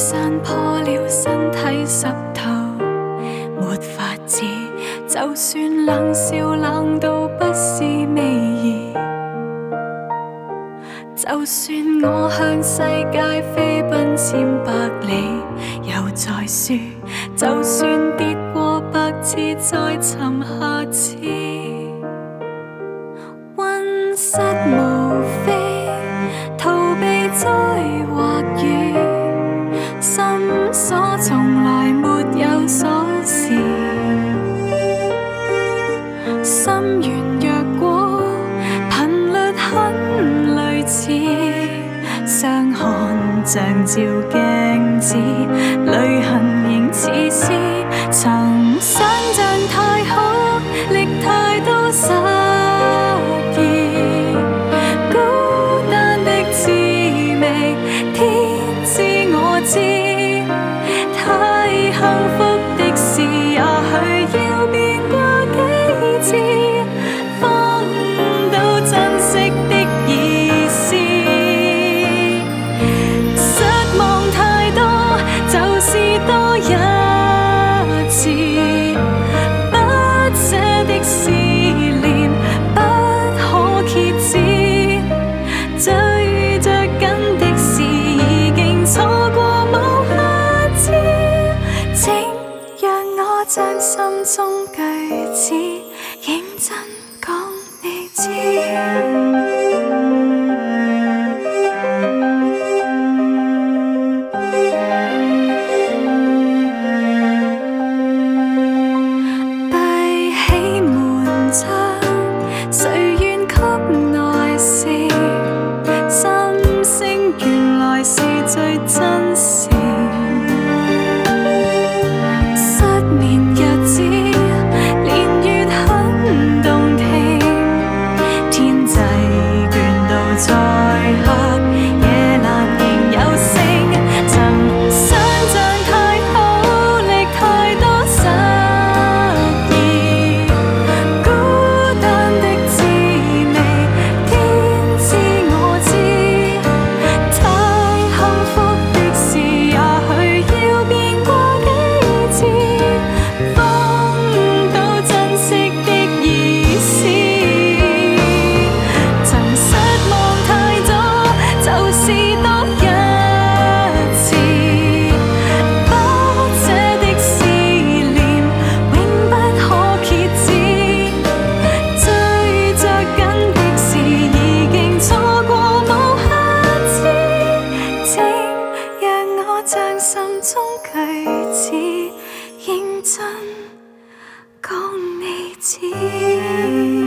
山破了，身體濕透，沒法子。就算冷笑冷到不是味兒，就算我向世界飛奔千百里，又再輸。就算跌過百次，再沉下次，溫室無非逃避災或雨，心所從來沒有鎖匙。心圓若果頻率很類似，相看像照鏡子，淚痕仍似詩。曾想像太好，歷太多失意，孤單的滋味，天知我知。太幸福的事，也許要變過幾次，方悟到珍惜的意思。失望太多，就是多一次，不捨的思念不可揭止，追着緊的事已經錯過無下次，請讓我將心中句子認真講你知。誰願給內視？心聲原來是最真實。失眠日子，連月很動聽，天際倦到再黑，夜闌仍有聲。曾想像太好，歷太多失意，孤單的滋味，天知我知。太幸福的事，也許要變過幾次，方悟到珍惜的意思。曾失望太多，就是多一次，不捨的思念永不可揭止，追着緊的事已經錯過無下次，請讓我將心中句子認真講你知。